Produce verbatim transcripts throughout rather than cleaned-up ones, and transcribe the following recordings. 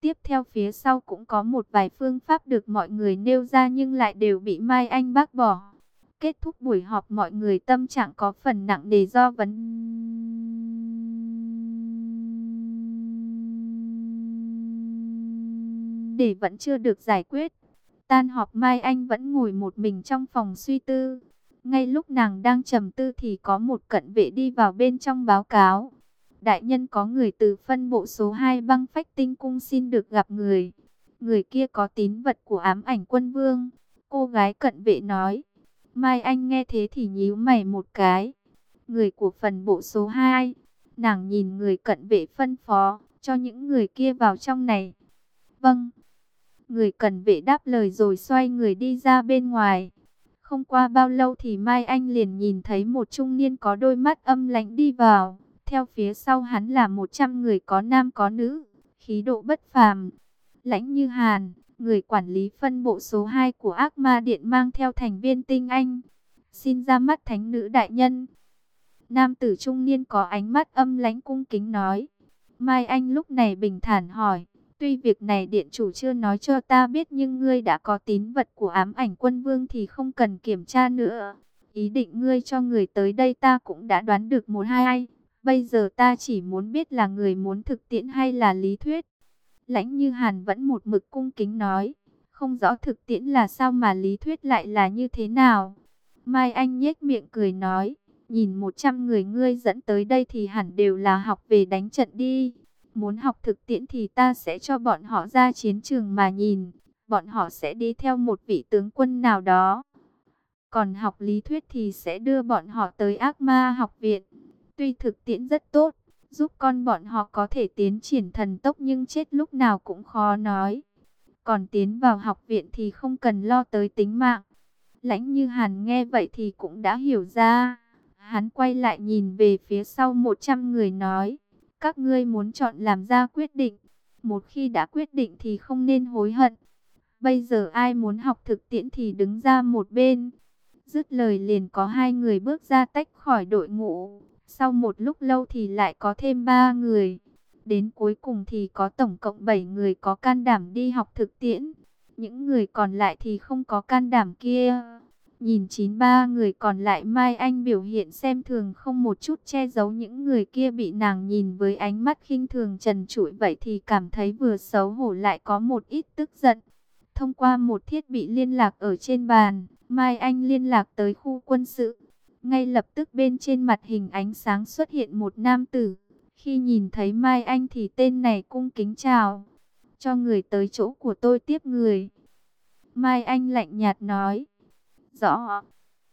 Tiếp theo phía sau cũng có một vài phương pháp được mọi người nêu ra nhưng lại đều bị Mai Anh bác bỏ. Kết thúc buổi họp mọi người tâm trạng có phần nặng nề do vấn đề vẫn chưa được giải quyết. Tan họp Mai Anh vẫn ngồi một mình trong phòng suy tư. Ngay lúc nàng đang trầm tư thì có một cận vệ đi vào bên trong báo cáo. Đại nhân, có người từ phân bộ số hai băng phách tinh cung xin được gặp người. Người kia có tín vật của ám ảnh quân vương. Cô gái cận vệ nói. Mai Anh nghe thế thì nhíu mày một cái. Người của phần bộ số hai. Nàng nhìn người cận vệ phân phó, cho những người kia vào trong này. Vâng. Người cận vệ đáp lời rồi xoay người đi ra bên ngoài. Không qua bao lâu thì Mai Anh liền nhìn thấy một trung niên có đôi mắt âm lãnh đi vào. Theo phía sau hắn là một trăm người có nam có nữ, khí độ bất phàm. Lãnh Như Hàn, người quản lý phân bộ số hai của Ác Ma Điện mang theo thành viên tinh anh. Xin ra mắt thánh nữ đại nhân. Nam tử trung niên có ánh mắt âm lãnh cung kính nói. Mai Anh lúc này bình thản hỏi. Tuy việc này điện chủ chưa nói cho ta biết nhưng ngươi đã có tín vật của ám ảnh quân vương thì không cần kiểm tra nữa. Ý định ngươi cho người tới đây ta cũng đã đoán được một hai ai. Bây giờ ta chỉ muốn biết là người muốn thực tiễn hay là lý thuyết. Lãnh Như Hàn vẫn một mực cung kính nói. Không rõ thực tiễn là sao mà lý thuyết lại là như thế nào. Mai Anh nhếch miệng cười nói. Nhìn một trăm người ngươi dẫn tới đây thì hẳn đều là học về đánh trận đi. Muốn học thực tiễn thì ta sẽ cho bọn họ ra chiến trường mà nhìn. Bọn họ sẽ đi theo một vị tướng quân nào đó. Còn học lý thuyết thì sẽ đưa bọn họ tới ác ma học viện. Tuy thực tiễn rất tốt, giúp con bọn họ có thể tiến triển thần tốc nhưng chết lúc nào cũng khó nói. Còn tiến vào học viện thì không cần lo tới tính mạng. Lãnh Như Hàn nghe vậy thì cũng đã hiểu ra. Hắn quay lại nhìn về phía sau một trăm người nói. Các ngươi muốn chọn làm ra quyết định. Một khi đã quyết định thì không nên hối hận. Bây giờ ai muốn học thực tiễn thì đứng ra một bên. Dứt lời liền có hai người bước ra tách khỏi đội ngũ. Sau một lúc lâu thì lại có thêm ba người. Đến cuối cùng thì có tổng cộng bảy người có can đảm đi học thực tiễn. Những người còn lại thì không có can đảm kia. Nhìn chín ba người còn lại, Mai Anh biểu hiện xem thường không một chút che giấu những người kia bị nàng nhìn với ánh mắt khinh thường trần trụi vậy thì cảm thấy vừa xấu hổ lại có một ít tức giận. Thông qua một thiết bị liên lạc ở trên bàn, Mai Anh liên lạc tới khu quân sự. Ngay lập tức bên trên mặt hình ánh sáng xuất hiện một nam tử. Khi nhìn thấy Mai Anh thì tên này cung kính chào. Cho người tới chỗ của tôi tiếp người. Mai Anh lạnh nhạt nói. Rõ.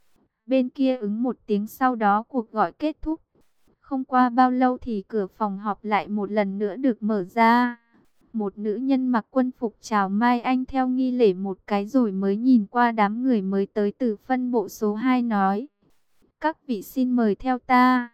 Bên kia ứng một tiếng, sau đó cuộc gọi kết thúc. Không qua bao lâu thì cửa phòng họp lại một lần nữa được mở ra. Một nữ nhân mặc quân phục chào Mai Anh theo nghi lễ một cái rồi mới nhìn qua đám người mới tới từ phân bộ số hai nói. Các vị xin mời theo ta.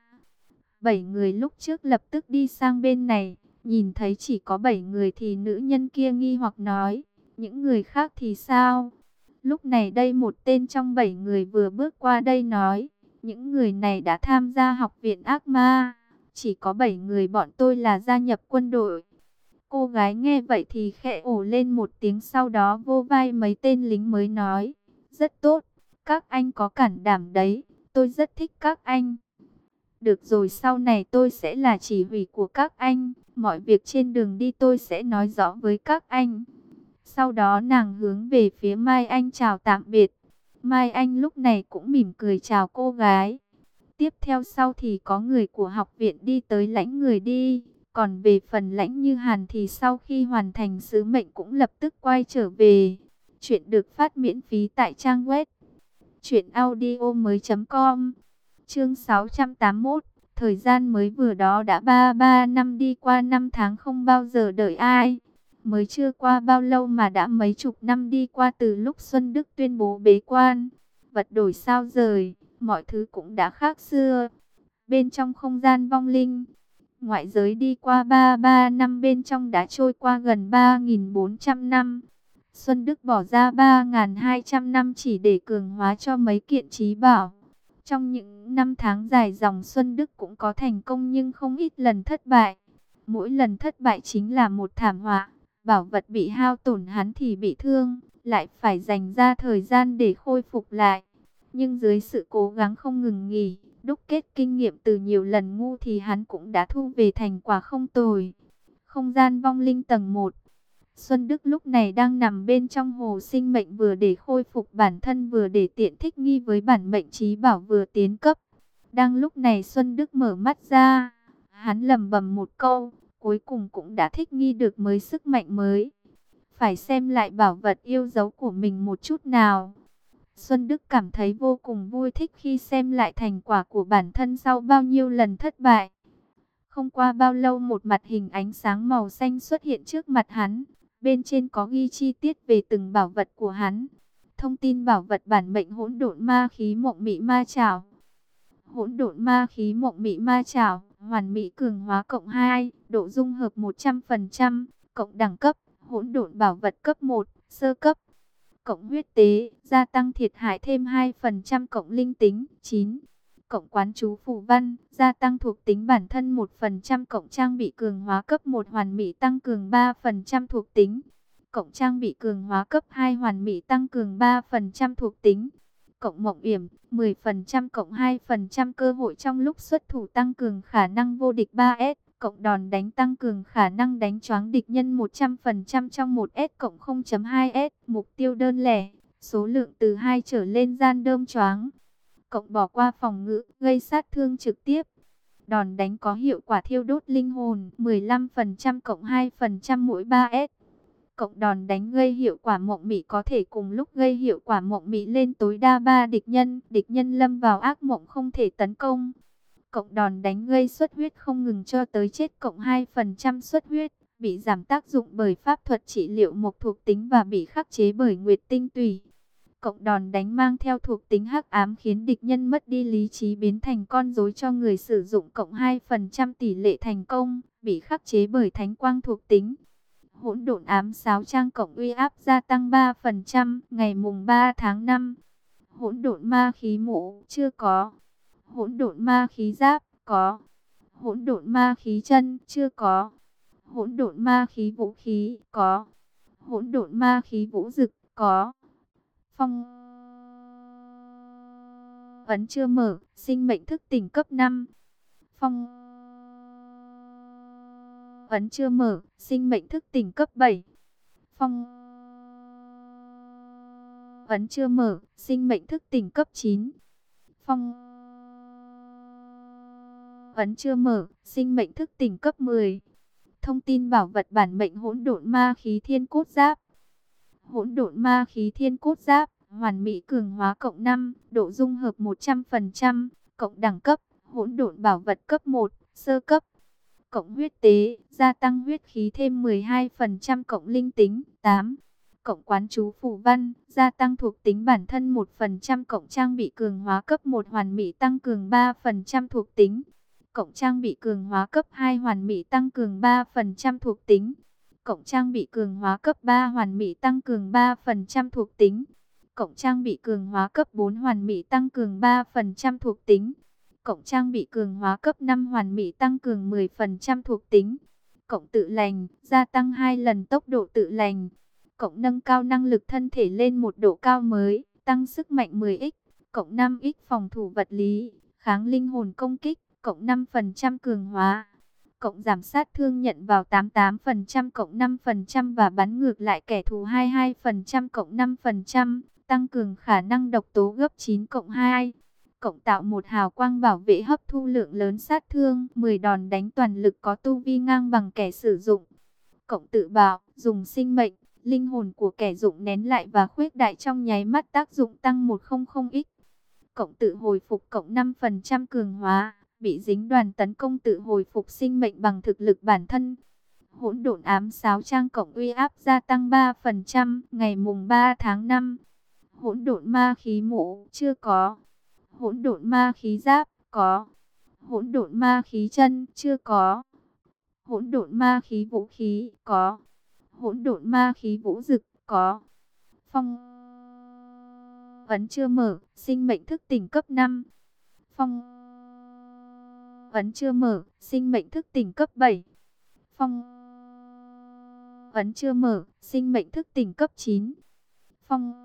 Bảy người lúc trước lập tức đi sang bên này. Nhìn thấy chỉ có bảy người thì nữ nhân kia nghi hoặc nói. Những người khác thì sao? Lúc này đây một tên trong bảy người vừa bước qua đây nói. Những người này đã tham gia học viện ác ma. Chỉ có bảy người bọn tôi là gia nhập quân đội. Cô gái nghe vậy thì khẽ ồ lên một tiếng, sau đó vô vai mấy tên lính mới nói. Rất tốt, các anh có cản đảm đấy, tôi rất thích các anh. Được rồi, sau này tôi sẽ là chỉ huy của các anh. Mọi việc trên đường đi tôi sẽ nói rõ với các anh. Sau đó nàng hướng về phía Mai Anh chào tạm biệt. Mai Anh lúc này cũng mỉm cười chào cô gái. Tiếp theo sau thì có người của học viện đi tới lãnh người đi. Còn về phần Lãnh Như Hàn thì sau khi hoàn thành sứ mệnh cũng lập tức quay trở về. Chuyện được phát miễn phí tại trang web truyện audio mới chấm com. Chương sáu trăm tám mươi mốt. Thời gian mới vừa đó đã ba mươi ba năm đi qua, năm tháng không bao giờ đợi ai. Mới chưa qua bao lâu mà đã mấy chục năm đi qua từ lúc Xuân Đức tuyên bố bế quan. Vật đổi sao rời, mọi thứ cũng đã khác xưa. Bên trong không gian vong linh, ngoại giới đi qua ba mươi ba năm, bên trong đã trôi qua gần ba nghìn bốn trăm năm. Xuân Đức bỏ ra ba nghìn hai trăm năm chỉ để cường hóa cho mấy kiện trí bảo. Trong những năm tháng dài dòng, Xuân Đức cũng có thành công nhưng không ít lần thất bại. Mỗi lần thất bại chính là một thảm họa. Bảo vật bị hao tổn hắn thì bị thương, lại phải dành ra thời gian để khôi phục lại. Nhưng dưới sự cố gắng không ngừng nghỉ, đúc kết kinh nghiệm từ nhiều lần ngu thì hắn cũng đã thu về thành quả không tồi. Không gian vong linh tầng một. Xuân Đức lúc này đang nằm bên trong hồ sinh mệnh, vừa để khôi phục bản thân vừa để tiện thích nghi với bản mệnh trí bảo vừa tiến cấp. Đang lúc này Xuân Đức mở mắt ra, hắn lẩm bẩm một câu, cuối cùng cũng đã thích nghi được mới sức mạnh mới. Phải xem lại bảo vật yêu dấu của mình một chút nào. Xuân Đức cảm thấy vô cùng vui thích khi xem lại thành quả của bản thân sau bao nhiêu lần thất bại. Không qua bao lâu một mặt hình ánh sáng màu xanh xuất hiện trước mặt hắn. Bên trên có ghi chi tiết về từng bảo vật của hắn. Thông tin bảo vật bản mệnh hỗn độn ma khí mộng mị ma chảo. Hỗn độn ma khí mộng mị ma chảo, hoàn mỹ cường hóa cộng hai, độ dung hợp một trăm phần trăm, cộng đẳng cấp, hỗn độn bảo vật cấp một, sơ cấp. Cộng huyết tế, gia tăng thiệt hại thêm hai phần trăm, cộng linh tính, chín. Cộng quán chú phù văn, gia tăng thuộc tính bản thân một phần trăm, cộng trang bị cường hóa cấp một hoàn mỹ tăng cường ba phần trăm thuộc tính. Cộng trang bị cường hóa cấp hai hoàn mỹ tăng cường ba phần trăm thuộc tính. Cộng mộng yểm, mười phần trăm cộng hai phần trăm cơ hội trong lúc xuất thủ tăng cường khả năng vô địch ba S. Cộng đòn đánh tăng cường khả năng đánh choáng địch nhân một trăm phần trăm trong một S cộng không chấm hai S. Mục tiêu đơn lẻ, số lượng từ hai trở lên gian đơm choáng. Cộng bỏ qua phòng ngự, gây sát thương trực tiếp. Đòn đánh có hiệu quả thiêu đốt linh hồn, mười lăm phần trăm cộng hai phần trăm mỗi ba S. Cộng đòn đánh gây hiệu quả mộng mị có thể cùng lúc gây hiệu quả mộng mị lên tối đa ba địch nhân. Địch nhân lâm vào ác mộng không thể tấn công. Cộng đòn đánh gây xuất huyết không ngừng cho tới chết, cộng hai phần trăm xuất huyết. Bị giảm tác dụng bởi pháp thuật trị liệu mộc thuộc tính và bị khắc chế bởi nguyệt tinh tùy. Cộng đòn đánh mang theo thuộc tính hắc ám khiến địch nhân mất đi lý trí biến thành con rối cho người sử dụng, cộng hai phần trăm tỷ lệ thành công, bị khắc chế bởi thánh quang thuộc tính. Hỗn độn ám sáo trang cộng uy áp gia tăng ba phần trăm, ngày mùng ba tháng năm. Hỗn độn ma khí mũ, chưa có. Hỗn độn ma khí giáp, có. Hỗn độn ma khí chân, chưa có. Hỗn độn ma khí vũ khí, có. Hỗn độn ma khí vũ dực, có. Phong ấn chưa mở, sinh mệnh thức tỉnh cấp năm. Phong ấn chưa mở, sinh mệnh thức tỉnh cấp bảy. Phong ấn chưa mở, sinh mệnh thức tỉnh cấp chín. Phong ấn chưa mở, sinh mệnh thức tỉnh cấp mười. Thông tin bảo vật bản mệnh hỗn độn ma khí thiên cốt giáp. Hỗn độn ma khí thiên cốt giáp, hoàn mỹ cường hóa cộng năm, độ dung hợp một trăm phần trăm, cộng đẳng cấp, hỗn độn bảo vật cấp một, sơ cấp. Cộng huyết tế, gia tăng huyết khí thêm mười hai phần trăm, cộng linh tính, tám. Cộng quán chú phù văn, gia tăng thuộc tính bản thân một phần trăm, cộng trang bị cường hóa cấp một hoàn mỹ tăng cường ba phần trăm thuộc tính. Cộng trang bị cường hóa cấp hai hoàn mỹ tăng cường ba phần trăm thuộc tính. Cộng trang bị cường hóa cấp ba hoàn mỹ tăng cường ba phần trăm thuộc tính. Cộng trang bị cường hóa cấp bốn hoàn mỹ tăng cường ba phần trăm thuộc tính. Cộng trang bị cường hóa cấp năm hoàn mỹ tăng cường mười phần trăm thuộc tính. Cộng tự lành, gia tăng hai lần tốc độ tự lành. Cộng nâng cao năng lực thân thể lên một độ cao mới, tăng sức mạnh mười x. Cộng năm x phòng thủ vật lý, kháng linh hồn công kích, cộng năm phần trăm cường hóa. Cộng giảm sát thương nhận vào tám mươi tám phần trăm, cộng năm phần trăm và bắn ngược lại kẻ thù hai mươi hai phần trăm, cộng năm phần trăm. Tăng cường khả năng độc tố gấp chín cộng hai. Cộng tạo một hào quang bảo vệ hấp thu lượng lớn sát thương, mười đòn đánh toàn lực có tu vi ngang bằng kẻ sử dụng. Cộng tự bạo, dùng sinh mệnh, linh hồn của kẻ dụng nén lại và khuếch đại trong nháy mắt, tác dụng tăng một trăm x. Cộng tự hồi phục, cộng năm phần trăm cường hóa, bị dính đoàn tấn công tự hồi phục sinh mệnh bằng thực lực bản thân. Hỗn độn ám sáo trang cộng uy áp gia tăng ba phần trăm, ngày mùng ba tháng năm. Hỗn độn ma khí mũ, chưa có. Hỗn độn ma khí giáp, có. Hỗn độn ma khí chân, chưa có. Hỗn độn ma khí vũ khí, có. Hỗn độn ma khí vũ dực, có. Phong ấn chưa mở, sinh mệnh thức tỉnh cấp năm. Phong ấn chưa mở, sinh mệnh thức tỉnh cấp bảy. Phong ấn chưa mở, sinh mệnh thức tỉnh cấp chín. Phong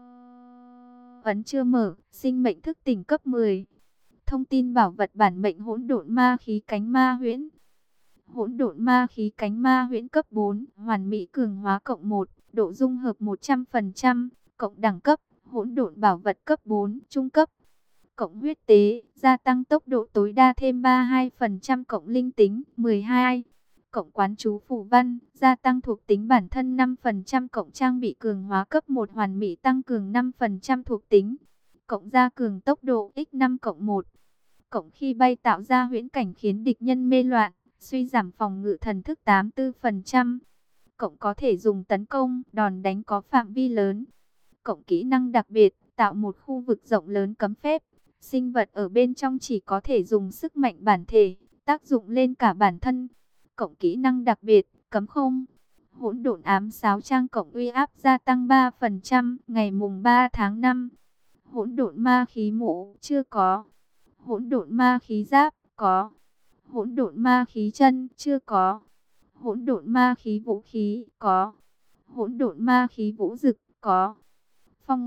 ấn chưa mở, sinh mệnh thức tỉnh cấp mười. Thông tin bảo vật bản mệnh hỗn độn ma khí cánh ma huyễn. Hỗn độn ma khí cánh ma huyễn cấp bốn, hoàn mỹ cường hóa cộng một, độ dung hợp một trăm phần trăm, cộng đẳng cấp, hỗn độn bảo vật cấp bốn, trung cấp. Cộng huyết tế, gia tăng tốc độ tối đa thêm ba mươi hai phần trăm, cộng linh tính mười hai. Cộng quán chú phù văn, gia tăng thuộc tính bản thân năm phần trăm, cộng trang bị cường hóa cấp một hoàn mỹ tăng cường năm phần trăm thuộc tính. Cộng gia cường tốc độ nhân năm cộng một. Cộng khi bay tạo ra huyễn cảnh khiến địch nhân mê loạn, suy giảm phòng ngự thần thức tám mươi tư phần trăm. Cộng có thể dùng tấn công, đòn đánh có phạm vi lớn. Cộng kỹ năng đặc biệt, tạo một khu vực rộng lớn cấm phép. Sinh vật ở bên trong chỉ có thể dùng sức mạnh bản thể, tác dụng lên cả bản thân. Cộng kỹ năng đặc biệt, cấm không. Hỗn độn ám sáo trang cộng uy áp gia tăng ba phần trăm, ngày mùng ba tháng năm. Hỗn độn ma khí mũ, chưa có. Hỗn độn ma khí giáp, có. Hỗn độn ma khí chân, chưa có. Hỗn độn ma khí vũ khí, có. Hỗn độn ma khí vũ dực, có. Phong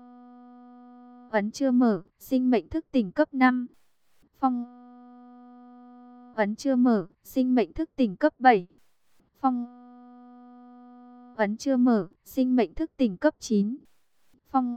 ấn chưa mở, sinh mệnh thức tỉnh cấp năm. Phong ấn chưa mở, sinh mệnh thức tỉnh cấp bảy. Phong ấn chưa mở, sinh mệnh thức tỉnh cấp chín. Phong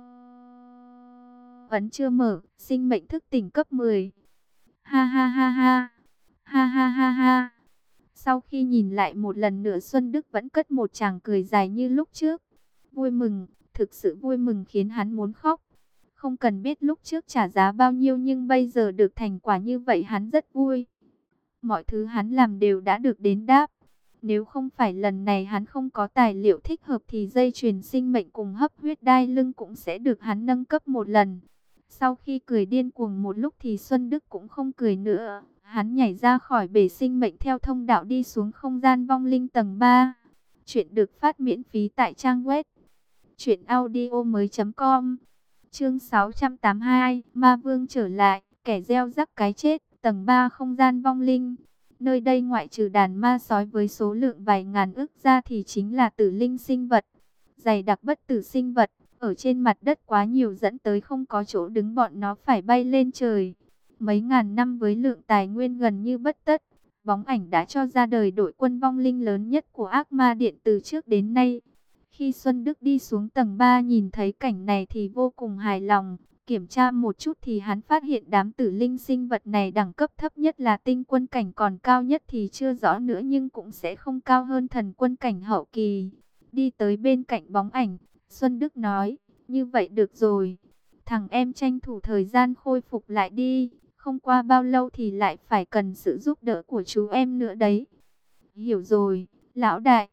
ấn chưa mở, sinh mệnh thức tỉnh cấp mười. Ha ha ha ha. Ha ha ha ha. Sau khi nhìn lại một lần nữa, Xuân Đức vẫn cất một tràng cười dài như lúc trước. Vui mừng, thực sự vui mừng khiến hắn muốn khóc. Không cần biết lúc trước trả giá bao nhiêu, nhưng bây giờ được thành quả như vậy hắn rất vui. Mọi thứ hắn làm đều đã được đền đáp. Nếu không phải lần này hắn không có tài liệu thích hợp thì dây chuyền sinh mệnh cùng hấp huyết đai lưng cũng sẽ được hắn nâng cấp một lần. Sau khi cười điên cuồng một lúc thì Xuân Đức cũng không cười nữa. Hắn nhảy ra khỏi bể sinh mệnh theo thông đạo đi xuống không gian vong linh tầng ba. Chuyện được phát miễn phí tại trang web truyện audio mới chấm com. Chương sáu trăm tám mươi hai, Ma Vương trở lại, kẻ gieo rắc cái chết, tầng ba không gian vong linh. Nơi đây ngoại trừ đàn ma sói với số lượng vài ngàn ức ra thì chính là tử linh sinh vật. Dày đặc bất tử sinh vật, ở trên mặt đất quá nhiều dẫn tới không có chỗ đứng, bọn nó phải bay lên trời. Mấy ngàn năm với lượng tài nguyên gần như bất tất, Bóng Ảnh đã cho ra đời đội quân vong linh lớn nhất của Ác Ma Điện từ trước đến nay. Khi Xuân Đức đi xuống tầng ba nhìn thấy cảnh này thì vô cùng hài lòng. Kiểm tra một chút thì hắn phát hiện đám tử linh sinh vật này đẳng cấp thấp nhất là tinh quân cảnh, còn cao nhất thì chưa rõ nữa, nhưng cũng sẽ không cao hơn thần quân cảnh hậu kỳ. Đi tới bên cạnh Bóng Ảnh, Xuân Đức nói, như vậy được rồi. Thằng em tranh thủ thời gian khôi phục lại đi. Không qua bao lâu thì lại phải cần sự giúp đỡ của chú em nữa đấy. Hiểu rồi, lão đại.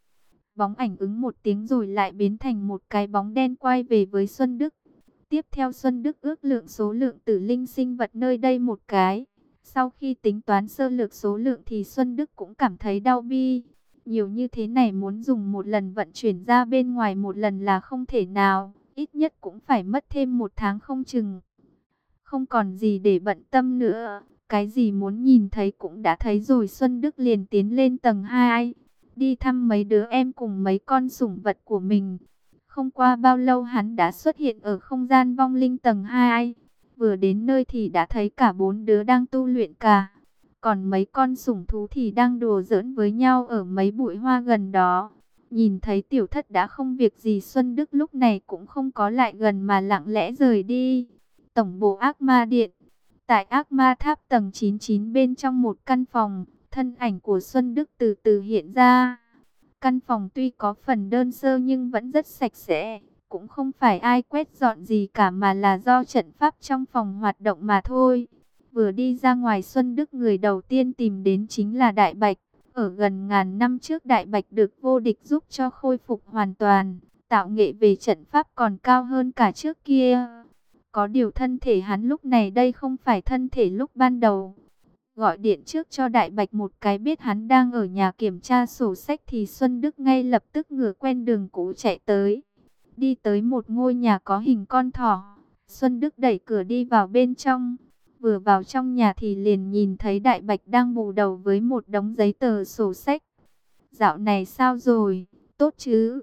Bóng Ảnh ứng một tiếng rồi lại biến thành một cái bóng đen quay về với Xuân Đức. Tiếp theo Xuân Đức ước lượng số lượng tử linh sinh vật nơi đây một cái. Sau khi tính toán sơ lược số lượng thì Xuân Đức cũng cảm thấy đau bi. Nhiều như thế này muốn dùng một lần vận chuyển ra bên ngoài một lần là không thể nào. Ít nhất cũng phải mất thêm một tháng không chừng. Không còn gì để bận tâm nữa. Cái gì muốn nhìn thấy cũng đã thấy rồi. Xuân Đức liền tiến lên tầng hai. Đi thăm mấy đứa em cùng mấy con sủng vật của mình. Không qua bao lâu hắn đã xuất hiện ở không gian vong linh tầng hai. Vừa đến nơi thì đã thấy cả bốn đứa đang tu luyện cả. Còn mấy con sủng thú thì đang đùa giỡn với nhau ở mấy bụi hoa gần đó. Nhìn thấy tiểu thất đã không việc gì, Xuân Đức lúc này cũng không có lại gần mà lặng lẽ rời đi. Tổng bộ Ác Ma Điện. Tại Ác Ma Tháp tầng chín mươi chín bên trong một căn phòng, thân ảnh của Xuân Đức từ từ hiện ra. Căn phòng tuy có phần đơn sơ nhưng vẫn rất sạch sẽ, cũng không phải ai quét dọn gì cả mà là do trận pháp trong phòng hoạt động mà thôi. Vừa đi ra ngoài, Xuân Đức người đầu tiên tìm đến chính là Đại Bạch. Ở gần ngàn năm trước, Đại Bạch được vô địch giúp cho khôi phục hoàn toàn, tạo nghệ về trận pháp còn cao hơn cả trước kia. Có điều thân thể hắn lúc này đây không phải thân thể lúc ban đầu. Gọi điện trước cho Đại Bạch một cái, biết hắn đang ở nhà kiểm tra sổ sách thì Xuân Đức ngay lập tức ngửa quen đường cũ chạy tới. Đi tới một ngôi nhà có hình con thỏ, Xuân Đức đẩy cửa đi vào bên trong. Vừa vào trong nhà thì liền nhìn thấy Đại Bạch đang bù đầu với một đống giấy tờ sổ sách. Dạo này sao rồi, tốt chứ?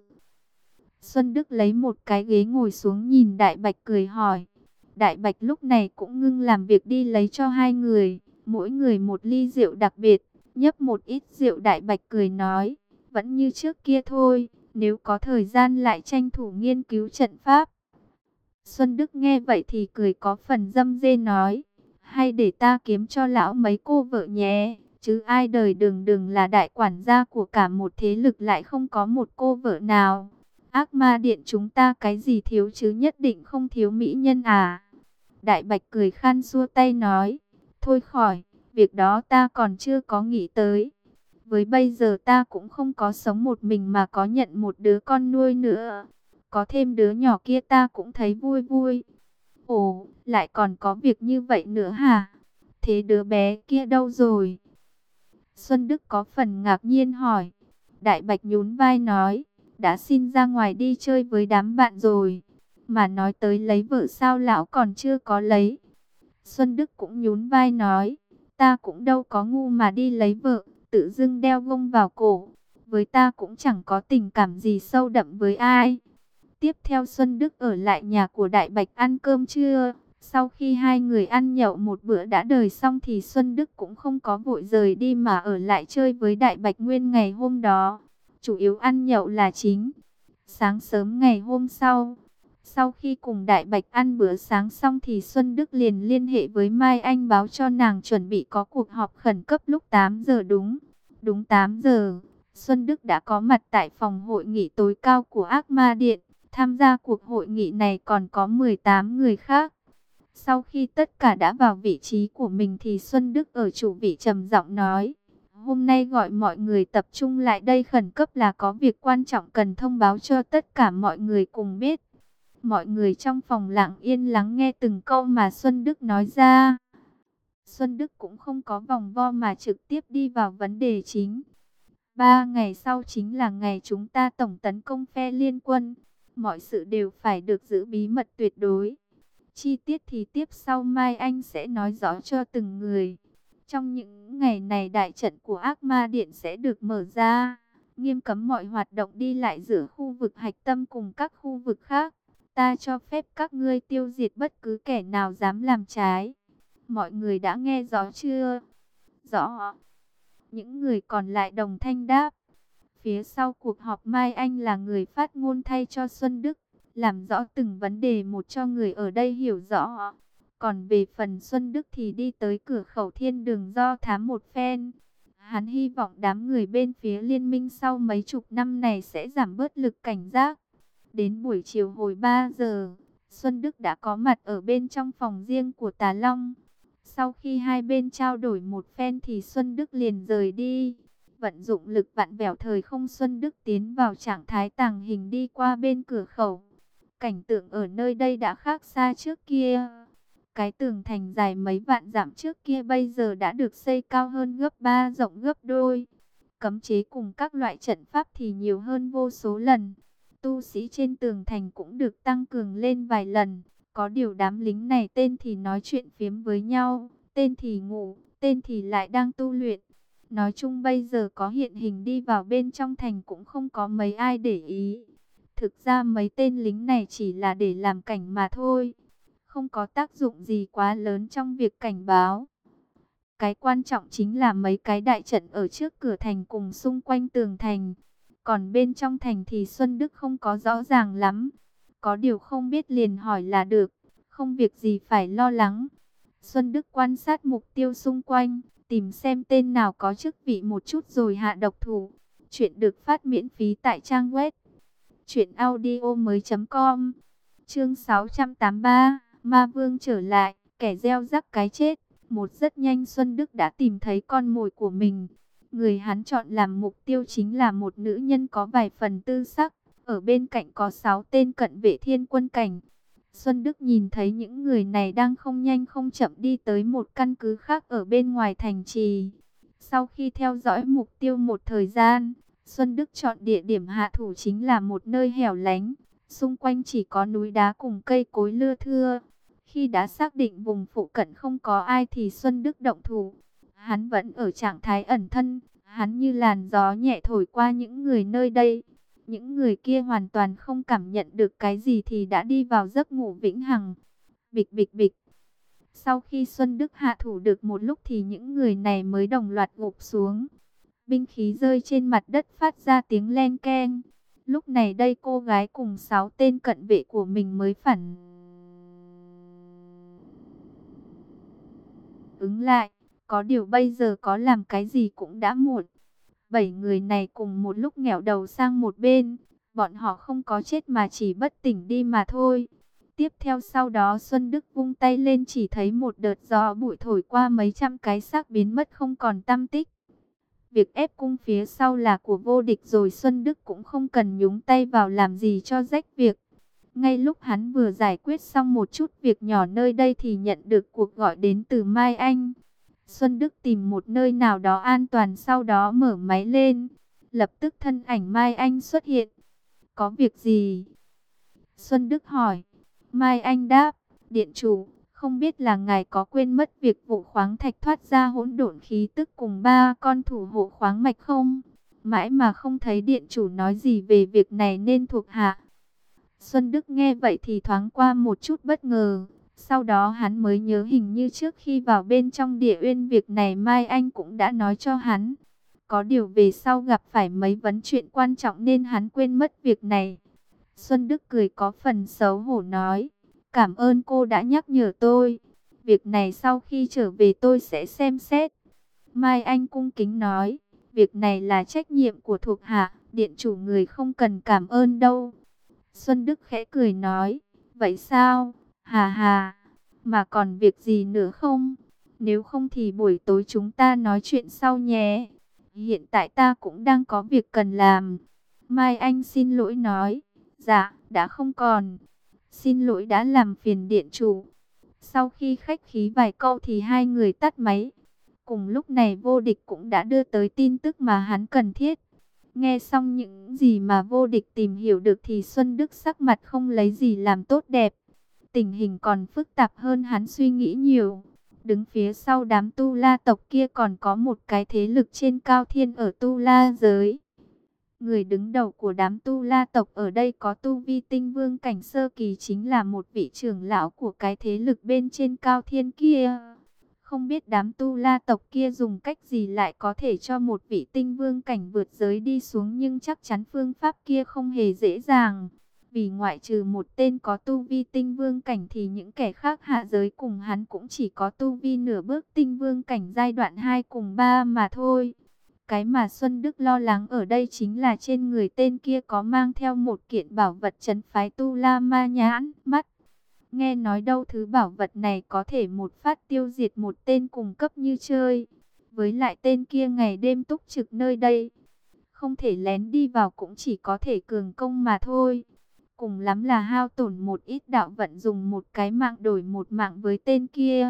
Xuân Đức lấy một cái ghế ngồi xuống nhìn Đại Bạch cười hỏi. Đại Bạch lúc này cũng ngưng làm việc đi lấy cho hai người, mỗi người một ly rượu đặc biệt, nhấp một ít rượu. Đại Bạch cười nói, vẫn như trước kia thôi, nếu có thời gian lại tranh thủ nghiên cứu trận pháp. Xuân Đức nghe vậy thì cười có phần dâm dê nói, hay để ta kiếm cho lão mấy cô vợ nhé, chứ ai đời đường đường là đại quản gia của cả một thế lực lại không có một cô vợ nào. Ác ma điện chúng ta cái gì thiếu chứ, nhất định không thiếu mỹ nhân à? Đại Bạch cười khan xua tay nói, thôi khỏi, việc đó ta còn chưa có nghĩ tới. Với bây giờ ta cũng không có sống một mình mà có nhận một đứa con nuôi nữa. Có thêm đứa nhỏ kia ta cũng thấy vui vui. Ồ, lại còn có việc như vậy nữa hả? Thế đứa bé kia đâu rồi? Xuân Đức có phần ngạc nhiên hỏi. Đại Bạch nhún vai nói, đã xin ra ngoài đi chơi với đám bạn rồi. Mà nói tới lấy vợ sao lão còn chưa có lấy. Xuân Đức cũng nhún vai nói, ta cũng đâu có ngu mà đi lấy vợ, tự dưng đeo gông vào cổ. Với ta cũng chẳng có tình cảm gì sâu đậm với ai. Tiếp theo Xuân Đức ở lại nhà của Đại Bạch ăn cơm trưa. Sau khi hai người ăn nhậu một bữa đã đời xong thì Xuân Đức cũng không có vội rời đi mà ở lại chơi với Đại Bạch nguyên ngày hôm đó. Chủ yếu ăn nhậu là chính. Sáng sớm ngày hôm sau, sau khi cùng Đại Bạch ăn bữa sáng xong thì Xuân Đức liền liên hệ với Mai Anh báo cho nàng chuẩn bị có cuộc họp khẩn cấp lúc tám giờ đúng. Đúng tám giờ, Xuân Đức đã có mặt tại phòng hội nghị tối cao của Ác Ma Điện. Tham gia cuộc hội nghị này còn có mười tám người khác. Sau khi tất cả đã vào vị trí của mình thì Xuân Đức ở chủ vị trầm giọng nói, hôm nay gọi mọi người tập trung lại đây khẩn cấp là có việc quan trọng cần thông báo cho tất cả mọi người cùng biết. Mọi người trong phòng lặng yên lắng nghe từng câu mà Xuân Đức nói ra. Xuân Đức cũng không có vòng vo mà trực tiếp đi vào vấn đề chính. Ba ngày sau chính là ngày chúng ta tổng tấn công phe liên quân. Mọi sự đều phải được giữ bí mật tuyệt đối. Chi tiết thì tiếp sau Mai Anh sẽ nói rõ cho từng người. Trong những ngày này đại trận của Ác Ma Điện sẽ được mở ra, nghiêm cấm mọi hoạt động đi lại giữa khu vực hạch tâm cùng các khu vực khác. Ta cho phép các ngươi tiêu diệt bất cứ kẻ nào dám làm trái. Mọi người đã nghe rõ chưa? Rõ. Những người còn lại đồng thanh đáp. Phía sau cuộc họp Mai Anh là người phát ngôn thay cho Xuân Đức, làm rõ từng vấn đề một cho người ở đây hiểu rõ. Còn về phần Xuân Đức thì đi tới cửa khẩu thiên đường do thám một phen. Hắn hy vọng đám người bên phía liên minh sau mấy chục năm này sẽ giảm bớt lực cảnh giác. Đến buổi chiều hồi ba giờ, Xuân Đức đã có mặt ở bên trong phòng riêng của Tà Long. Sau khi hai bên trao đổi một phen thì Xuân Đức liền rời đi. Vận dụng lực vặn vẹo thời không, Xuân Đức tiến vào trạng thái tàng hình đi qua bên cửa khẩu. Cảnh tượng ở nơi đây đã khác xa trước kia. Cái tường thành dài mấy vạn dặm trước kia bây giờ đã được xây cao hơn gấp ba, rộng gấp đôi. Cấm chế cùng các loại trận pháp thì nhiều hơn vô số lần. Tu sĩ trên tường thành cũng được tăng cường lên vài lần. Có điều đám lính này tên thì nói chuyện phiếm với nhau, tên thì ngủ, tên thì lại đang tu luyện. Nói chung bây giờ có hiện hình đi vào bên trong thành cũng không có mấy ai để ý. Thực ra mấy tên lính này chỉ là để làm cảnh mà thôi, không có tác dụng gì quá lớn trong việc cảnh báo. Cái quan trọng chính là mấy cái đại trận ở trước cửa thành cùng xung quanh tường thành. Còn bên trong thành thì Xuân Đức không có rõ ràng lắm. Có điều không biết liền hỏi là được, không việc gì phải lo lắng. Xuân Đức quan sát mục tiêu xung quanh, tìm xem tên nào có chức vị một chút rồi hạ độc thủ. Chuyện được phát miễn phí tại trang web truyện audio mới chấm com. Chương sáu trăm tám mươi ba, Ma Vương trở lại, kẻ gieo rắc cái chết. Một rất nhanh Xuân Đức đã tìm thấy con mồi của mình. Người hắn chọn làm mục tiêu chính là một nữ nhân có vài phần tư sắc. Ở bên cạnh có sáu tên cận vệ thiên quân cảnh. Xuân Đức nhìn thấy những người này đang không nhanh không chậm đi tới một căn cứ khác ở bên ngoài thành trì. Sau khi theo dõi mục tiêu một thời gian, Xuân Đức chọn địa điểm hạ thủ chính là một nơi hẻo lánh. Xung quanh chỉ có núi đá cùng cây cối lưa thưa. Khi đã xác định vùng phụ cận không có ai thì Xuân Đức động thủ. Hắn vẫn ở trạng thái ẩn thân, Hắn như làn gió nhẹ thổi qua những người nơi đây. Những người kia hoàn toàn không cảm nhận được cái gì thì đã đi vào giấc ngủ vĩnh hằng. Bịch bịch bịch. Sau khi Xuân Đức hạ thủ được một lúc thì những người này mới đồng loạt gục xuống. Binh khí rơi trên mặt đất phát ra tiếng len keng. Lúc này đây cô gái cùng sáu tên cận vệ của mình mới phản ứng lại. Có điều bây giờ có làm cái gì cũng đã muộn. Bảy người này cùng một lúc nghẹo đầu sang một bên. Bọn họ không có chết mà chỉ bất tỉnh đi mà thôi. Tiếp theo sau đó Xuân Đức vung tay lên chỉ thấy một đợt gió bụi thổi qua mấy trăm cái xác biến mất không còn tăm tích. Việc ép cung phía sau là của vô địch rồi, Xuân Đức cũng không cần nhúng tay vào làm gì cho rách việc. Ngay lúc hắn vừa giải quyết xong một chút việc nhỏ nơi đây thì nhận được cuộc gọi đến từ Mai Anh. Xuân Đức tìm một nơi nào đó an toàn sau đó mở máy lên. Lập tức thân ảnh Mai Anh xuất hiện. Có việc gì? Xuân Đức hỏi. Mai Anh đáp, điện chủ, không biết là ngài có quên mất việc vụ khoáng thạch thoát ra hỗn độn khí tức cùng ba con thủ hộ khoáng mạch không? Mãi mà không thấy điện chủ nói gì về việc này nên thuộc hạ. Xuân Đức nghe vậy thì thoáng qua một chút bất ngờ. Sau đó hắn mới nhớ hình như trước khi vào bên trong địa uyên việc này Mai Anh cũng đã nói cho hắn. Có điều về sau gặp phải mấy vấn chuyện quan trọng nên hắn quên mất việc này. Xuân Đức cười có phần xấu hổ nói, cảm ơn cô đã nhắc nhở tôi. Việc này sau khi trở về tôi sẽ xem xét. Mai Anh cung kính nói, việc này là trách nhiệm của thuộc hạ, điện chủ người không cần cảm ơn đâu. Xuân Đức khẽ cười nói, vậy sao? Hà hà, mà còn việc gì nữa không? Nếu không thì buổi tối chúng ta nói chuyện sau nhé. Hiện tại ta cũng đang có việc cần làm. Mai Anh xin lỗi nói, dạ, đã không còn. Xin lỗi đã làm phiền điện chủ. Sau khi khách khí vài câu thì hai người tắt máy. Cùng lúc này vô địch cũng đã đưa tới tin tức mà hắn cần thiết. Nghe xong những gì mà vô địch tìm hiểu được thì Xuân Đức sắc mặt không lấy gì làm tốt đẹp. Tình hình còn phức tạp hơn hắn suy nghĩ nhiều. Đứng phía sau đám Tu La tộc kia còn có một cái thế lực trên cao thiên ở Tu La giới. Người đứng đầu của đám Tu La tộc ở đây có tu vi tinh vương cảnh sơ kỳ, chính là một vị trưởng lão của cái thế lực bên trên cao thiên kia. Không biết đám Tu La tộc kia dùng cách gì lại có thể cho một vị tinh vương cảnh vượt giới đi xuống, nhưng chắc chắn phương pháp kia không hề dễ dàng. Vì ngoại trừ một tên có tu vi tinh vương cảnh thì những kẻ khác hạ giới cùng hắn cũng chỉ có tu vi nửa bước tinh vương cảnh giai đoạn hai cùng ba mà thôi. Cái mà Xuân Đức lo lắng ở đây chính là trên người tên kia có mang theo một kiện bảo vật trấn phái Tu La Ma Nhãn Mắt. Nghe nói đâu thứ bảo vật này có thể một phát tiêu diệt một tên cùng cấp như chơi. Với lại tên kia ngày đêm túc trực nơi đây, không thể lén đi vào, cũng chỉ có thể cường công mà thôi. Cùng lắm là hao tổn một ít đạo vận, dùng một cái mạng đổi một mạng với tên kia.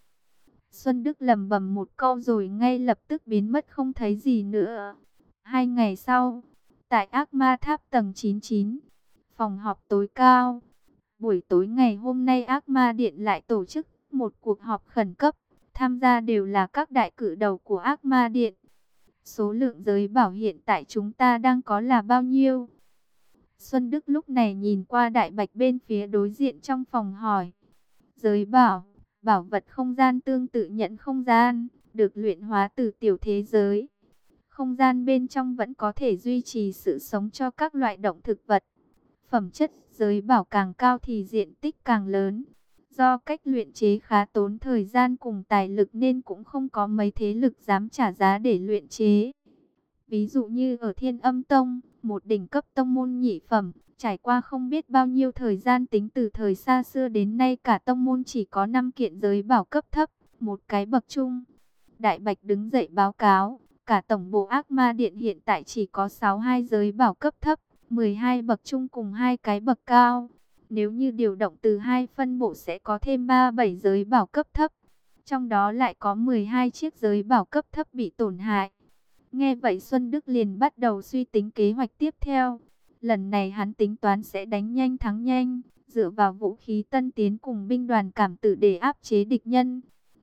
Xuân Đức lẩm bẩm một câu rồi ngay lập tức biến mất không thấy gì nữa. Hai ngày sau, tại Ác Ma Tháp tầng chín mươi chín, phòng họp tối cao. Buổi tối ngày hôm nay Ác Ma Điện lại tổ chức một cuộc họp khẩn cấp. Tham gia đều là các đại cử đầu của Ác Ma Điện. Số lượng giới bảo hiện tại chúng ta đang có là bao nhiêu? Xuân Đức lúc này nhìn qua Đại Bạch bên phía đối diện trong phòng hỏi. Giới bảo, bảo vật không gian tương tự nhận không gian, được luyện hóa từ tiểu thế giới. Không gian bên trong vẫn có thể duy trì sự sống cho các loại động thực vật. Phẩm chất giới bảo càng cao thì diện tích càng lớn. Do cách luyện chế khá tốn thời gian cùng tài lực nên cũng không có mấy thế lực dám trả giá để luyện chế. Ví dụ như ở Thiên Âm Tông, một đỉnh cấp tông môn nhị phẩm, trải qua không biết bao nhiêu thời gian tính từ thời xa xưa đến nay cả tông môn chỉ có năm kiện giới bảo cấp thấp, một cái bậc trung. Đại Bạch đứng dậy báo cáo, cả tổng bộ Ác Ma Điện hiện tại chỉ có sáu hai giới bảo cấp thấp, mười hai bậc trung cùng hai cái bậc cao. Nếu như điều động từ hai phân bộ sẽ có thêm ba bảy giới bảo cấp thấp. Trong đó lại có mười hai chiếc giới bảo cấp thấp bị tổn hại. Nghe vậy Xuân Đức liền bắt đầu suy tính kế hoạch tiếp theo. Lần này hắn tính toán sẽ đánh nhanh thắng nhanh, dựa vào vũ khí tân tiến cùng binh đoàn cảm tử để áp chế địch nhân.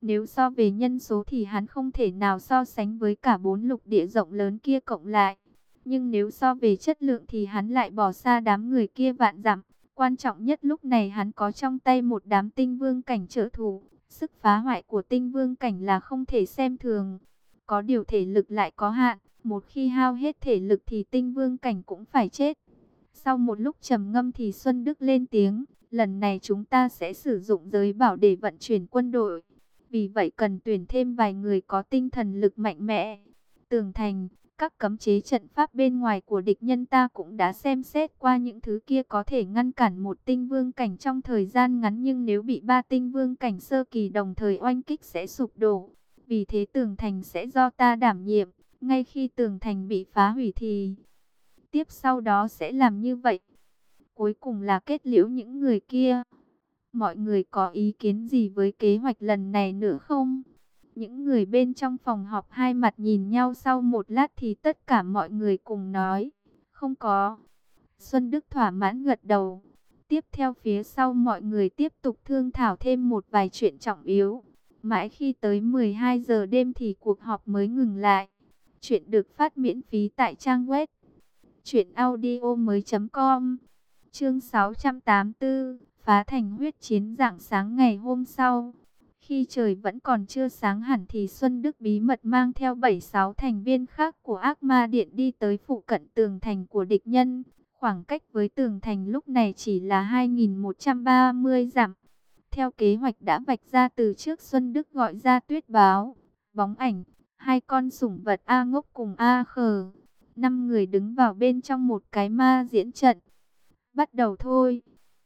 Nếu so về nhân số thì hắn không thể nào so sánh với cả bốn lục địa rộng lớn kia cộng lại. Nhưng nếu so về chất lượng thì hắn lại bỏ xa đám người kia vạn dặm. Quan trọng nhất lúc này hắn có trong tay một đám tinh vương cảnh trợ thủ. Sức phá hoại của tinh vương cảnh là không thể xem thường. Có điều thể lực lại có hạn. Một khi hao hết thể lực thì tinh vương cảnh cũng phải chết. Sau một lúc trầm ngâm thì Xuân Đức lên tiếng. Lần này chúng ta sẽ sử dụng giới bảo để vận chuyển quân đội. Vì vậy cần tuyển thêm vài người có tinh thần lực mạnh mẽ. Tường thành, các cấm chế trận pháp bên ngoài của địch nhân ta cũng đã xem xét qua, những thứ kia có thể ngăn cản một tinh vương cảnh trong thời gian ngắn. Nhưng nếu bị ba tinh vương cảnh sơ kỳ đồng thời oanh kích sẽ sụp đổ. Vì thế tường thành sẽ do ta đảm nhiệm. Ngay khi tường thành bị phá hủy thì tiếp sau đó sẽ làm như vậy. Cuối cùng là kết liễu những người kia. Mọi người có ý kiến gì với kế hoạch lần này nữa không? Những người bên trong phòng họp hai mặt nhìn nhau, sau một lát thì tất cả mọi người cùng nói, không có. Xuân Đức thỏa mãn gật đầu. Tiếp theo phía sau mọi người tiếp tục thương thảo thêm một vài chuyện trọng yếu. Mãi khi tới mười hai giờ đêm thì cuộc họp mới ngừng lại. Chuyện được phát miễn phí tại trang web truyện audio mới chấm com. Chương sáu trăm tám mươi tư, phá thành huyết chiến. Rạng sáng ngày hôm sau, khi trời vẫn còn chưa sáng hẳn thì Xuân Đức bí mật mang theo bảy sáu thành viên khác của Ác Ma Điện đi tới phụ cận tường thành của địch nhân. Khoảng cách với tường thành lúc này chỉ là hai nghìn một trăm ba mươi dặm. Theo kế hoạch đã vạch ra từ trước, Xuân Đức gọi ra Tuyết Báo, Bóng Ảnh, hai con sủng vật A Ngốc cùng A Khờ. Năm người đứng vào bên trong một cái ma diễn trận. Bắt đầu thôi,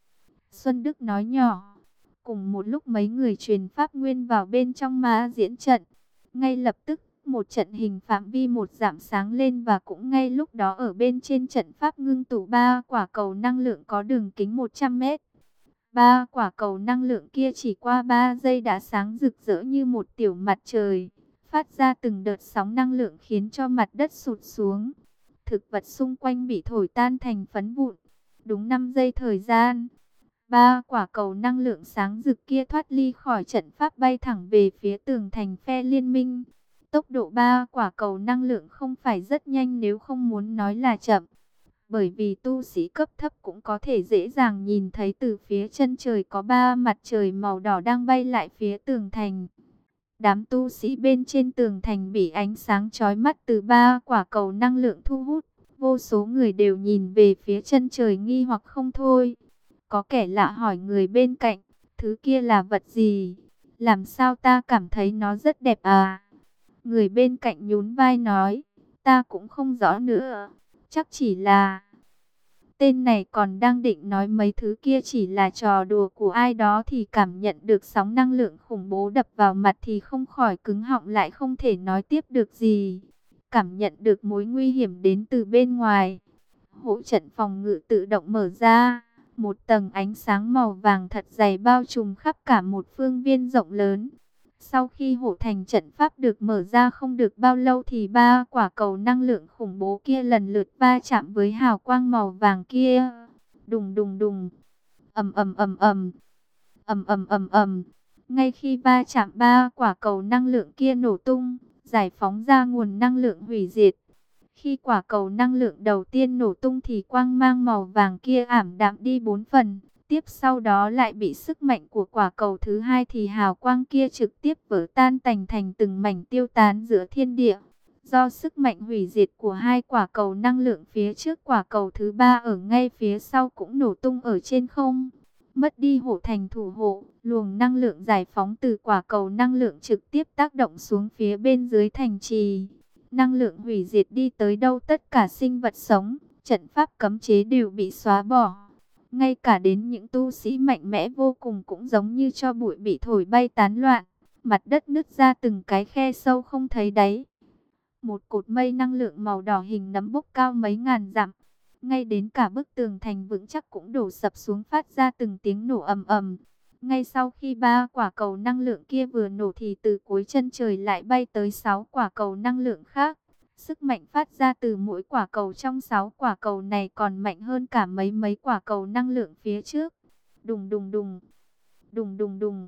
Xuân Đức nói nhỏ. Cùng một lúc mấy người truyền pháp nguyên vào bên trong ma diễn trận. Ngay lập tức một trận hình phạm vi một dặm sáng lên, và cũng ngay lúc đó ở bên trên trận pháp ngưng tụ ba quả cầu năng lượng có đường kính một trăm mét. Ba quả cầu năng lượng kia chỉ qua ba giây đã sáng rực rỡ như một tiểu mặt trời, phát ra từng đợt sóng năng lượng khiến cho mặt đất sụt xuống. Thực vật xung quanh bị thổi tan thành phấn vụn. Đúng năm giây thời gian, ba quả cầu năng lượng sáng rực kia thoát ly khỏi trận pháp, bay thẳng về phía tường thành phe liên minh. Tốc độ ba quả cầu năng lượng không phải rất nhanh, nếu không muốn nói là chậm. Bởi vì tu sĩ cấp thấp cũng có thể dễ dàng nhìn thấy từ phía chân trời có ba mặt trời màu đỏ đang bay lại phía tường thành. Đám tu sĩ bên trên tường thành bị ánh sáng chói mắt từ ba quả cầu năng lượng thu hút. Vô số người đều nhìn về phía chân trời nghi hoặc không thôi. Có kẻ lạ hỏi người bên cạnh, thứ kia là vật gì? Làm sao ta cảm thấy nó rất đẹp à? Người bên cạnh nhún vai nói, ta cũng không rõ nữa. Chắc chỉ là... Tên này còn đang định nói mấy thứ kia chỉ là trò đùa của ai đó thì cảm nhận được sóng năng lượng khủng bố đập vào mặt thì không khỏi cứng họng, lại không thể nói tiếp được gì. Cảm nhận được mối nguy hiểm đến từ bên ngoài, hộ trận phòng ngự tự động mở ra. Một tầng ánh sáng màu vàng thật dày bao trùm khắp cả một phương viên rộng lớn. Sau khi hộ thành trận pháp được mở ra không được bao lâu thì ba quả cầu năng lượng khủng bố kia lần lượt va chạm với hào quang màu vàng kia. Đùng đùng đùng, ầm ầm ầm ầm, ầm ầm ầm ầm. Ngay khi va chạm, ba quả cầu năng lượng kia nổ tung, giải phóng ra nguồn năng lượng hủy diệt. Khi quả cầu năng lượng đầu tiên nổ tung thì quang mang màu vàng kia ảm đạm đi bốn phần. Tiếp sau đó lại bị sức mạnh của quả cầu thứ hai thì hào quang kia trực tiếp vỡ tan tành thành từng mảnh tiêu tán giữa thiên địa. Do sức mạnh hủy diệt của hai quả cầu năng lượng phía trước, quả cầu thứ ba ở ngay phía sau cũng nổ tung ở trên không. Mất đi hộ thành thủ hộ, luồng năng lượng giải phóng từ quả cầu năng lượng trực tiếp tác động xuống phía bên dưới thành trì. Năng lượng hủy diệt đi tới đâu, tất cả sinh vật sống, trận pháp cấm chế đều bị xóa bỏ. Ngay cả đến những tu sĩ mạnh mẽ vô cùng cũng giống như cho bụi bị thổi bay tán loạn. Mặt đất nứt ra từng cái khe sâu không thấy đáy. Một cột mây năng lượng màu đỏ hình nấm bốc cao mấy ngàn dặm. Ngay đến cả bức tường thành vững chắc cũng đổ sập xuống, phát ra từng tiếng nổ ầm ầm. Ngay sau khi ba quả cầu năng lượng kia vừa nổ thì từ cuối chân trời lại bay tới sáu quả cầu năng lượng khác. Sức mạnh phát ra từ mỗi quả cầu trong sáu quả cầu này còn mạnh hơn cả mấy mấy quả cầu năng lượng phía trước. Đùng đùng đùng, đùng đùng đùng.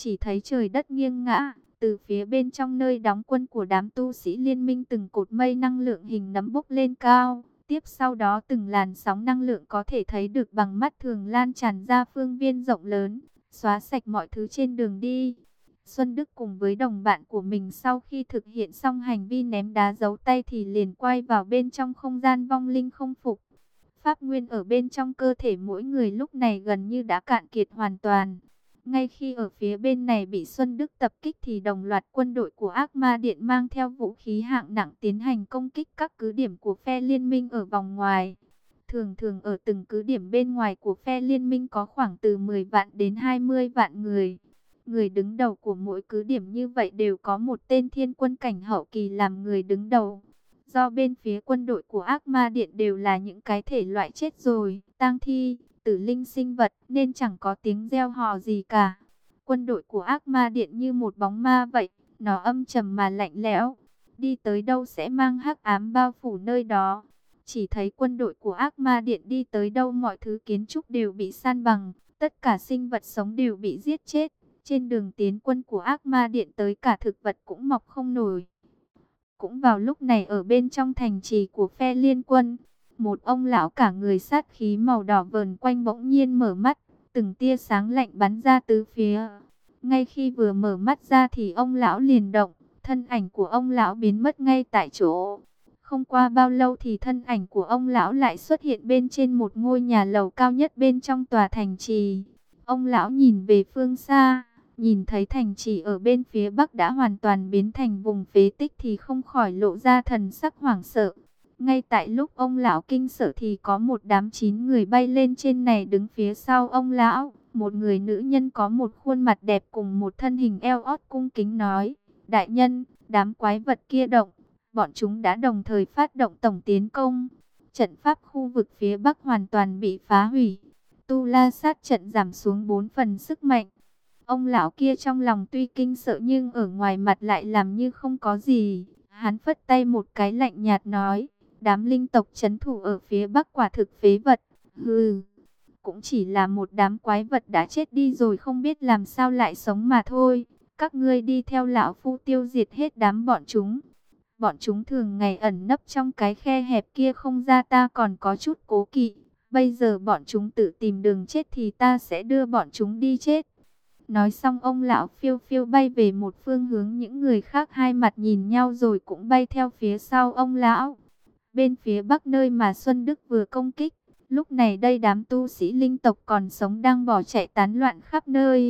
Chỉ thấy trời đất nghiêng ngã, từ phía bên trong nơi đóng quân của đám tu sĩ liên minh từng cột mây năng lượng hình nấm bốc lên cao. Tiếp sau đó từng làn sóng năng lượng có thể thấy được bằng mắt thường lan tràn ra phương viên rộng lớn, xóa sạch mọi thứ trên đường đi. Xuân Đức cùng với đồng bạn của mình sau khi thực hiện xong hành vi ném đá giấu tay thì liền quay vào bên trong không gian vong linh không phục. Pháp nguyên ở bên trong cơ thể mỗi người lúc này gần như đã cạn kiệt hoàn toàn. Ngay khi ở phía bên này bị Xuân Đức tập kích thì đồng loạt quân đội của Ác Ma Điện mang theo vũ khí hạng nặng tiến hành công kích các cứ điểm của phe liên minh ở vòng ngoài. Thường thường ở từng cứ điểm bên ngoài của phe liên minh có khoảng từ mười vạn đến hai mươi vạn người. Người đứng đầu của mỗi cứ điểm như vậy đều có một tên thiên quân cảnh hậu kỳ làm người đứng đầu. Do bên phía quân đội của Ác Ma Điện đều là những cái thể loại chết rồi, tang thi, tử linh sinh vật nên chẳng có tiếng reo hò gì cả. Quân đội của Ác Ma Điện như một bóng ma vậy, nó âm trầm mà lạnh lẽo, đi tới đâu sẽ mang hắc ám bao phủ nơi đó. Chỉ thấy quân đội của Ác Ma Điện đi tới đâu mọi thứ kiến trúc đều bị san bằng, tất cả sinh vật sống đều bị giết chết. Trên đường tiến quân của Ác Ma Điện tới cả thực vật cũng mọc không nổi. Cũng vào lúc này ở bên trong thành trì của phe liên quân, một ông lão cả người sát khí màu đỏ vờn quanh bỗng nhiên mở mắt, từng tia sáng lạnh bắn ra tứ phía. Ngay khi vừa mở mắt ra thì ông lão liền động, thân ảnh của ông lão biến mất ngay tại chỗ. Không qua bao lâu thì thân ảnh của ông lão lại xuất hiện bên trên một ngôi nhà lầu cao nhất bên trong tòa thành trì. Ông lão nhìn về phương xa, nhìn thấy thành trì ở bên phía bắc đã hoàn toàn biến thành vùng phế tích thì không khỏi lộ ra thần sắc hoảng sợ. Ngay tại lúc ông lão kinh sợ thì có một đám chín người bay lên trên này đứng phía sau ông lão. Một người nữ nhân có một khuôn mặt đẹp cùng một thân hình eo ót cung kính nói: đại nhân, đám quái vật kia động, bọn chúng đã đồng thời phát động tổng tiến công. Trận pháp khu vực phía bắc hoàn toàn bị phá hủy. Tu La sát trận giảm xuống bốn phần sức mạnh. Ông lão kia trong lòng tuy kinh sợ nhưng ở ngoài mặt lại làm như không có gì. Hắn phất tay một cái lạnh nhạt nói: đám linh tộc trấn thủ ở phía bắc quả thực phế vật. Hừ, cũng chỉ là một đám quái vật đã chết đi rồi không biết làm sao lại sống mà thôi. Các ngươi đi theo lão phu tiêu diệt hết đám bọn chúng. Bọn chúng thường ngày ẩn nấp trong cái khe hẹp kia không ra, ta còn có chút cố kỵ. Bây giờ bọn chúng tự tìm đường chết thì ta sẽ đưa bọn chúng đi chết. Nói xong ông lão phiêu phiêu bay về một phương hướng, những người khác hai mặt nhìn nhau rồi cũng bay theo phía sau ông lão. Bên phía bắc nơi mà Xuân Đức vừa công kích, lúc này đây đám tu sĩ linh tộc còn sống đang bỏ chạy tán loạn khắp nơi.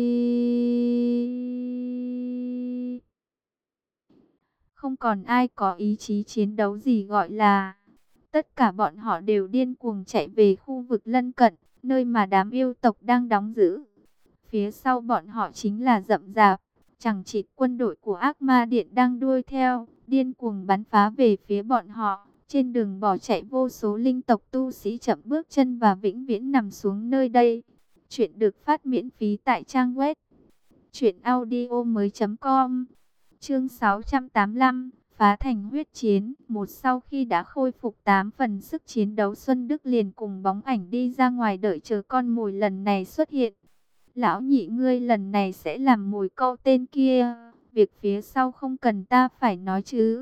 Không còn ai có ý chí chiến đấu gì gọi là. Tất cả bọn họ đều điên cuồng chạy về khu vực lân cận, nơi mà đám yêu tộc đang đóng giữ. Phía sau bọn họ chính là rậm rạp, chẳng chịt quân đội của Ác Ma Điện đang đuôi theo, điên cuồng bắn phá về phía bọn họ. Trên đường bỏ chạy vô số linh tộc tu sĩ chậm bước chân và vĩnh viễn nằm xuống nơi đây. Chuyện được phát miễn phí tại trang web truyện audio mới chấm com. Chương sáu trăm tám mươi lăm, phá thành huyết chiến. Một sau khi đã khôi phục tám phần sức chiến đấu, Xuân Đức liền cùng Bóng Ảnh đi ra ngoài đợi chờ con mồi lần này xuất hiện. Lão nhị, ngươi lần này sẽ làm mồi câu tên kia, việc phía sau không cần ta phải nói chứ.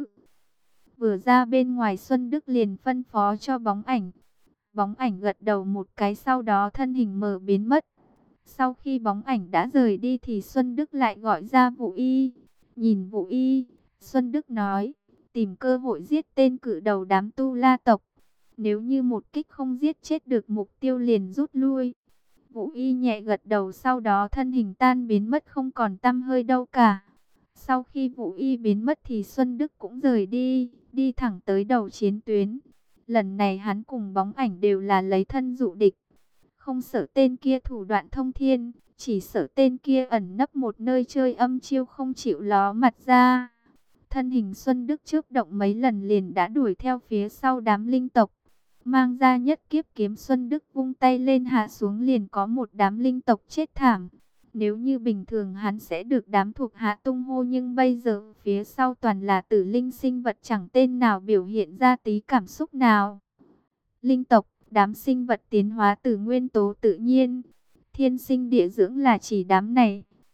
Vừa ra bên ngoài Xuân Đức liền phân phó cho Bóng Ảnh. Bóng Ảnh gật đầu một cái, sau đó thân hình mờ biến mất. Sau khi Bóng Ảnh đã rời đi thì Xuân Đức lại gọi ra Vũ Y. Nhìn Vũ Y, Xuân Đức nói: tìm cơ hội giết tên cự đầu đám Tu La tộc. Nếu như một kích không giết chết được mục tiêu liền rút lui. Vũ Y nhẹ gật đầu, sau đó thân hình tan biến mất không còn tăm hơi đâu cả. Sau khi Vũ Y biến mất thì Xuân Đức cũng rời đi, đi thẳng tới đầu chiến tuyến. Lần này hắn cùng Bóng Ảnh đều là lấy thân dụ địch. Không sợ tên kia thủ đoạn thông thiên, chỉ sợ tên kia ẩn nấp một nơi chơi âm chiêu không chịu ló mặt ra. Thân hình Xuân Đức chớp động mấy lần liền đã đuổi theo phía sau đám linh tộc. Mang ra nhất kiếp kiếm, Xuân Đức vung tay lên hạ xuống liền có một đám linh tộc chết thảm. Nếu như bình thường hắn sẽ được đám thuộc hạ tung hô, nhưng bây giờ phía sau toàn là tử linh sinh vật, chẳng tên nào biểu hiện ra tí cảm xúc nào. Linh tộc, đám sinh vật tiến hóa từ nguyên tố tự nhiên, thiên sinh địa dưỡng là chỉ đám này.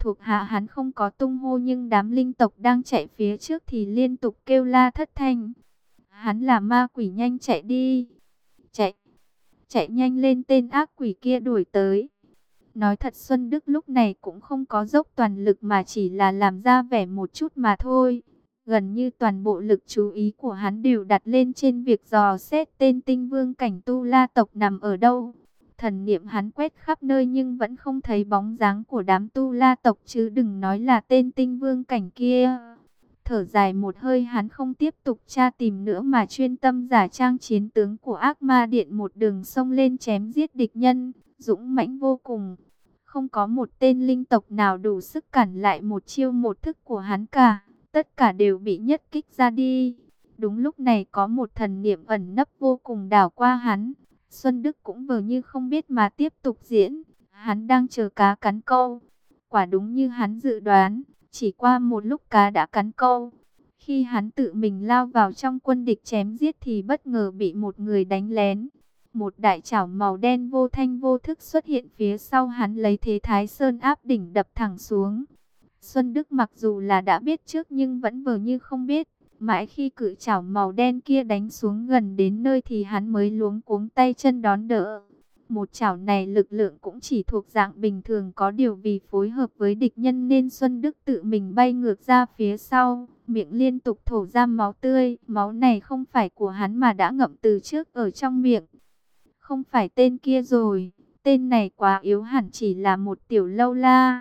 thuộc hạ hắn không có tung hô, nhưng đám linh tộc đang chạy phía trước thì liên tục kêu la thất thanh. Hắn là ma quỷ, nhanh chạy đi. Chạy, chạy nhanh lên, tên ác quỷ kia đuổi tới. Nói thật, Xuân Đức lúc này cũng không có dốc toàn lực mà chỉ là làm ra vẻ một chút mà thôi. Gần như toàn bộ lực chú ý của hắn đều đặt lên trên việc dò xét tên tinh vương cảnh tu la tộc nằm ở đâu. Thần niệm hắn quét khắp nơi nhưng vẫn không thấy bóng dáng của đám tu la tộc, chứ đừng nói là tên tinh vương cảnh kia. Thở dài một hơi, hắn không tiếp tục tra tìm nữa mà chuyên tâm giả trang chiến tướng của ác ma điện, một đường xông lên chém giết địch nhân, dũng mãnh vô cùng. Không có một tên linh tộc nào đủ sức cản lại một chiêu một thức của hắn cả, tất cả đều bị nhất kích ra đi. Đúng lúc này có một thần niệm ẩn nấp vô cùng đảo qua hắn. Xuân Đức cũng vờ như không biết mà tiếp tục diễn, hắn đang chờ cá cắn câu. Quả đúng như hắn dự đoán, chỉ qua một lúc cá đã cắn câu. Khi hắn tự mình lao vào trong quân địch chém giết thì bất ngờ bị một người đánh lén. Một đại chảo màu đen vô thanh vô thức xuất hiện phía sau hắn, lấy thế Thái Sơn áp đỉnh đập thẳng xuống. Xuân Đức mặc dù là đã biết trước nhưng vẫn vờ như không biết. Mãi khi cự chảo màu đen kia đánh xuống gần đến nơi thì hắn mới luống cuống tay chân đón đỡ. Một chảo này lực lượng cũng chỉ thuộc dạng bình thường, có điều vì phối hợp với địch nhân nên Xuân Đức tự mình bay ngược ra phía sau, miệng liên tục thổ ra máu tươi. Máu này không phải của hắn mà đã ngậm từ trước ở trong miệng. Không phải tên kia rồi, tên này quá yếu, hẳn chỉ là một tiểu lâu la.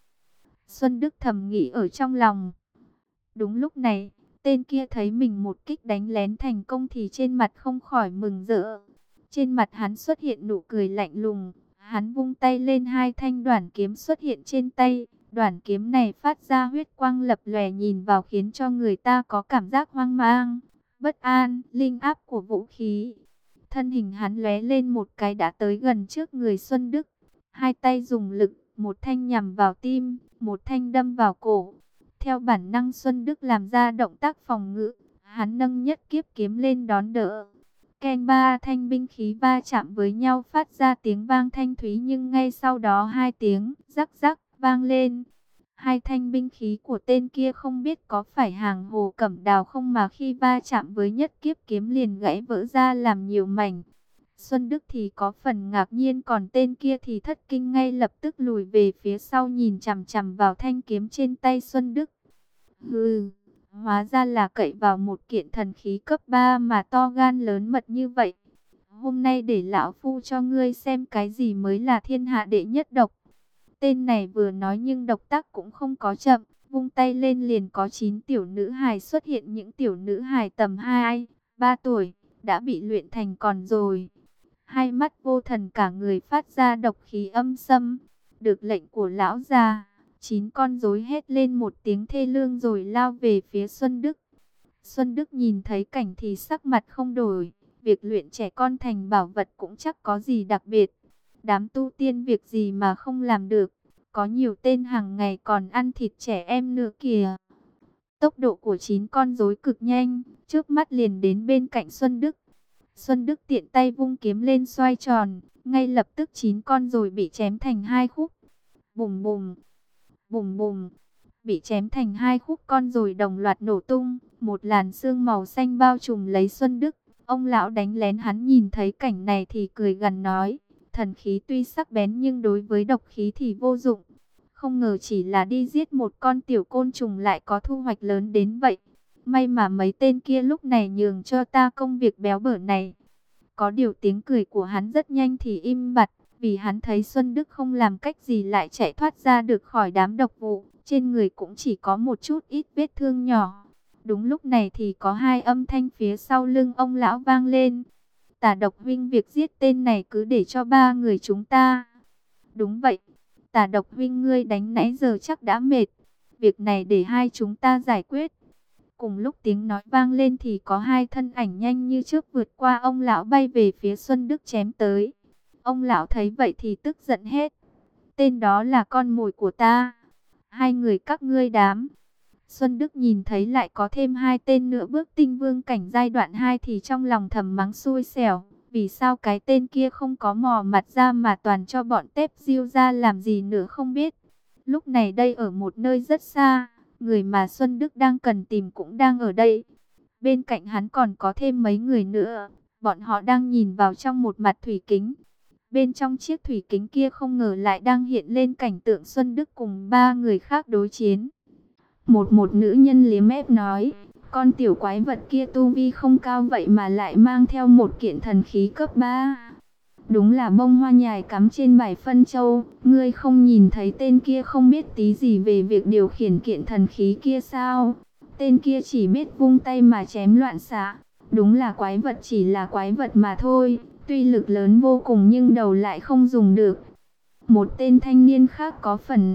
Xuân Đức thầm nghĩ ở trong lòng. Đúng lúc này, tên kia thấy mình một kích đánh lén thành công thì trên mặt không khỏi mừng rỡ. Trên mặt hắn xuất hiện nụ cười lạnh lùng, hắn vung tay lên, hai thanh đoản kiếm xuất hiện trên tay. Đoản kiếm này phát ra huyết quang lập lòe, nhìn vào khiến cho người ta có cảm giác hoang mang, bất an, linh áp của vũ khí. Thân hình hắn lóe lên một cái đã tới gần trước người Xuân Đức. Hai tay dùng lực, một thanh nhằm vào tim, một thanh đâm vào cổ. Theo bản năng Xuân Đức làm ra động tác phòng ngự, hắn nâng nhất kiếp kiếm lên đón đỡ. Keng, ba thanh binh khí va chạm với nhau phát ra tiếng vang thanh thúy, nhưng ngay sau đó hai tiếng rắc rắc vang lên. Hai thanh binh khí của tên kia không biết có phải hàng hồ cẩm đào không mà khi va chạm với nhất kiếp kiếm liền gãy vỡ ra làm nhiều mảnh. Xuân Đức thì có phần ngạc nhiên, còn tên kia thì thất kinh, ngay lập tức lùi về phía sau nhìn chằm chằm vào thanh kiếm trên tay Xuân Đức. Hừ, hóa ra là cậy vào một kiện thần khí cấp ba mà to gan lớn mật như vậy. Hôm nay để lão phu cho ngươi xem cái gì mới là thiên hạ đệ nhất độc. Tên này vừa nói nhưng động tác cũng không có chậm, vung tay lên liền có chín tiểu nữ hài xuất hiện. Những tiểu nữ hài tầm hai, ba tuổi, đã bị luyện thành còn rồi. Hai mắt vô thần, cả người phát ra độc khí âm xâm. Được lệnh của lão già, chín con rối hét lên một tiếng thê lương rồi lao về phía Xuân Đức. Xuân Đức nhìn thấy cảnh thì sắc mặt không đổi. Việc luyện trẻ con thành bảo vật cũng chắc có gì đặc biệt. Đám tu tiên việc gì mà không làm được. Có nhiều tên hàng ngày còn ăn thịt trẻ em nữa kìa. Tốc độ của chín con rối cực nhanh, trước mắt liền đến bên cạnh Xuân Đức. Xuân Đức tiện tay vung kiếm lên xoay tròn, ngay lập tức chín con rối bị chém thành hai khúc. Bùm bùm, bùm bùm, bị chém thành hai khúc, con rối đồng loạt nổ tung, một làn sương màu xanh bao trùm lấy Xuân Đức. Ông lão đánh lén hắn nhìn thấy cảnh này thì cười gằn nói, thần khí tuy sắc bén nhưng đối với độc khí thì vô dụng. Không ngờ chỉ là đi giết một con tiểu côn trùng lại có thu hoạch lớn đến vậy. May mà mấy tên kia lúc này nhường cho ta công việc béo bở này. Có điều tiếng cười của hắn rất nhanh thì im bặt, vì hắn thấy Xuân Đức không làm cách gì lại chạy thoát ra được khỏi đám độc vụ. Trên người cũng chỉ có một chút ít vết thương nhỏ. Đúng lúc này thì có hai âm thanh phía sau lưng ông lão vang lên. Tả Độc huynh, việc giết tên này cứ để cho ba người chúng ta. Đúng vậy, Tả Độc huynh, ngươi đánh nãy giờ chắc đã mệt. Việc này để hai chúng ta giải quyết. Cùng lúc tiếng nói vang lên thì có hai thân ảnh nhanh như chớp vượt qua ông lão bay về phía Xuân Đức chém tới. Ông lão thấy vậy thì tức giận hết. Tên đó là con mồi của ta. Hai người các ngươi đám. Xuân Đức nhìn thấy lại có thêm hai tên nữa bước tinh vương cảnh giai đoạn hai thì trong lòng thầm mắng xui xẻo. Vì sao cái tên kia không có mò mặt ra mà toàn cho bọn tép diêu ra làm gì nữa không biết. Lúc này đây ở một nơi rất xa, người mà Xuân Đức đang cần tìm cũng đang ở đây. Bên cạnh hắn còn có thêm mấy người nữa, bọn họ đang nhìn vào trong một mặt thủy kính. Bên trong chiếc thủy kính kia không ngờ lại đang hiện lên cảnh tượng Xuân Đức cùng ba người khác đối chiến. Một một nữ nhân liếm mép nói, con tiểu quái vật kia tu vi không cao vậy mà lại mang theo một kiện thần khí cấp ba. Đúng là bông hoa nhài cắm trên bài phân châu, ngươi không nhìn thấy tên kia không biết tí gì về việc điều khiển kiện thần khí kia sao? Tên kia chỉ biết vung tay mà chém loạn xạ. Đúng là quái vật chỉ là quái vật mà thôi, tuy lực lớn vô cùng nhưng đầu lại không dùng được. Một tên thanh niên khác có phần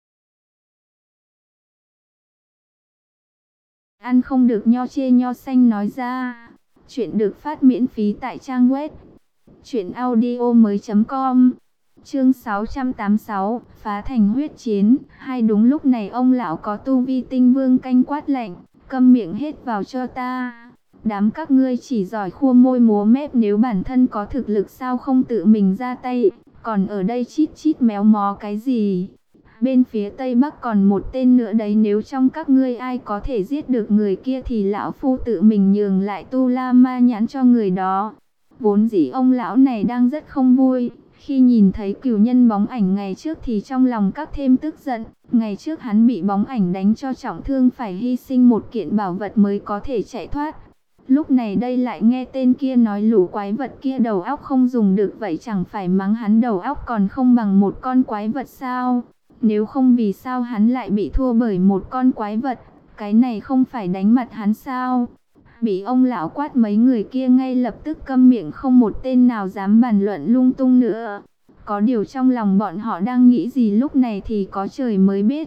ăn không được nho chê nho xanh nói ra. Chuyện được phát miễn phí tại trang web truyện audio mới.com. Chương sáu trăm tám mươi sáu, phá thành huyết chiến. Hai đúng lúc này ông lão có tu vi tinh vương canh quát lạnh, câm miệng hết vào cho ta. Đám các ngươi chỉ giỏi khua môi múa mép, nếu bản thân có thực lực sao không tự mình ra tay, còn ở đây chít chít méo mó cái gì? Bên phía Tây Bắc còn một tên nữa đấy, nếu trong các ngươi ai có thể giết được người kia thì lão phu tự mình nhường lại tu la ma nhãn cho người đó. Vốn dĩ ông lão này đang rất không vui, khi nhìn thấy cửu nhân bóng ảnh ngày trước thì trong lòng các thêm tức giận. Ngày trước hắn bị bóng ảnh đánh cho trọng thương, phải hy sinh một kiện bảo vật mới có thể chạy thoát. Lúc này đây lại nghe tên kia nói lũ quái vật kia đầu óc không dùng được, vậy chẳng phải mắng hắn đầu óc còn không bằng một con quái vật sao? Nếu không vì sao hắn lại bị thua bởi một con quái vật? Cái này không phải đánh mặt hắn sao? Bị ông lão quát, mấy người kia ngay lập tức câm miệng, không một tên nào dám bàn luận lung tung nữa. Có điều trong lòng bọn họ đang nghĩ gì lúc này thì có trời mới biết.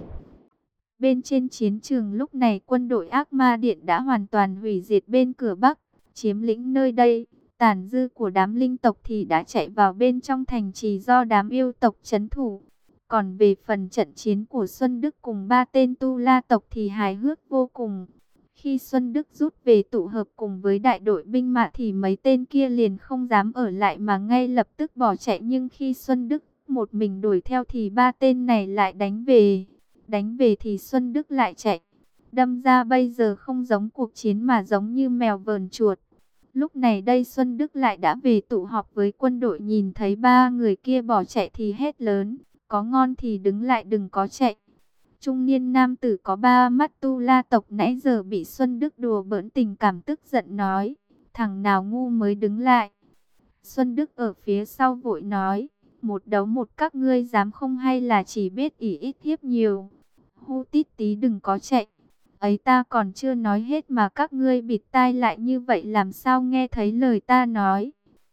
Bên trên chiến trường lúc này quân đội Ác Ma Điện đã hoàn toàn hủy diệt bên cửa Bắc, chiếm lĩnh nơi đây. Tàn dư của đám linh tộc thì đã chạy vào bên trong thành trì do đám yêu tộc trấn thủ. Còn về phần trận chiến của Xuân Đức cùng ba tên tu la tộc thì hài hước vô cùng. Khi Xuân Đức rút về tụ hợp cùng với đại đội binh mã thì mấy tên kia liền không dám ở lại mà ngay lập tức bỏ chạy. Nhưng khi Xuân Đức một mình đuổi theo thì ba tên này lại đánh về. Đánh về thì Xuân Đức lại chạy. Đâm ra bây giờ không giống cuộc chiến mà giống như mèo vờn chuột. Lúc này đây Xuân Đức lại đã về tụ họp với quân đội, nhìn thấy ba người kia bỏ chạy thì hét lớn, có ngon thì đứng lại đừng có chạy. Trung niên nam tử có ba mắt tu la tộc nãy giờ bị Xuân Đức đùa bỡn tình cảm tức giận nói, thằng nào ngu mới đứng lại. Xuân Đức ở phía sau vội nói, một đấu một các ngươi dám không, hay là chỉ biết ỷ ít hiếp nhiều. Hu Tít Tí đừng có chạy. Ấy ta còn chưa nói hết mà các ngươi bịt tai lại như vậy, làm sao nghe thấy lời ta nói.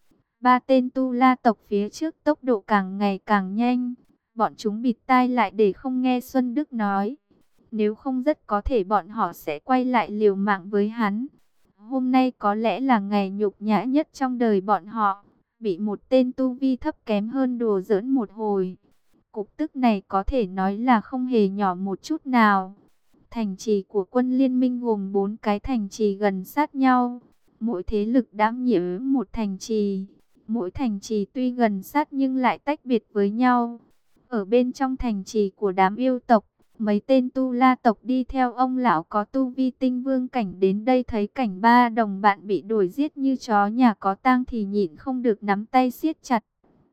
Ba tên tu la tộc phía trước tốc độ càng ngày càng nhanh. Bọn chúng bịt tai lại để không nghe Xuân Đức nói. Nếu không rất có thể bọn họ sẽ quay lại liều mạng với hắn. Hôm nay có lẽ là ngày nhục nhã nhất trong đời bọn họ. Bị một tên tu vi thấp kém hơn đùa giỡn một hồi. Cục tức này có thể nói là không hề nhỏ một chút nào. Thành trì của quân liên minh gồm bốn cái thành trì gần sát nhau. Mỗi thế lực đảm nhiệm một thành trì. Mỗi thành trì tuy gần sát nhưng lại tách biệt với nhau. Ở bên trong thành trì của đám yêu tộc, mấy tên tu la tộc đi theo ông lão có tu vi tinh vương cảnh đến đây, thấy cảnh ba đồng bạn bị đuổi giết như chó nhà có tang thì nhịn không được nắm tay siết chặt.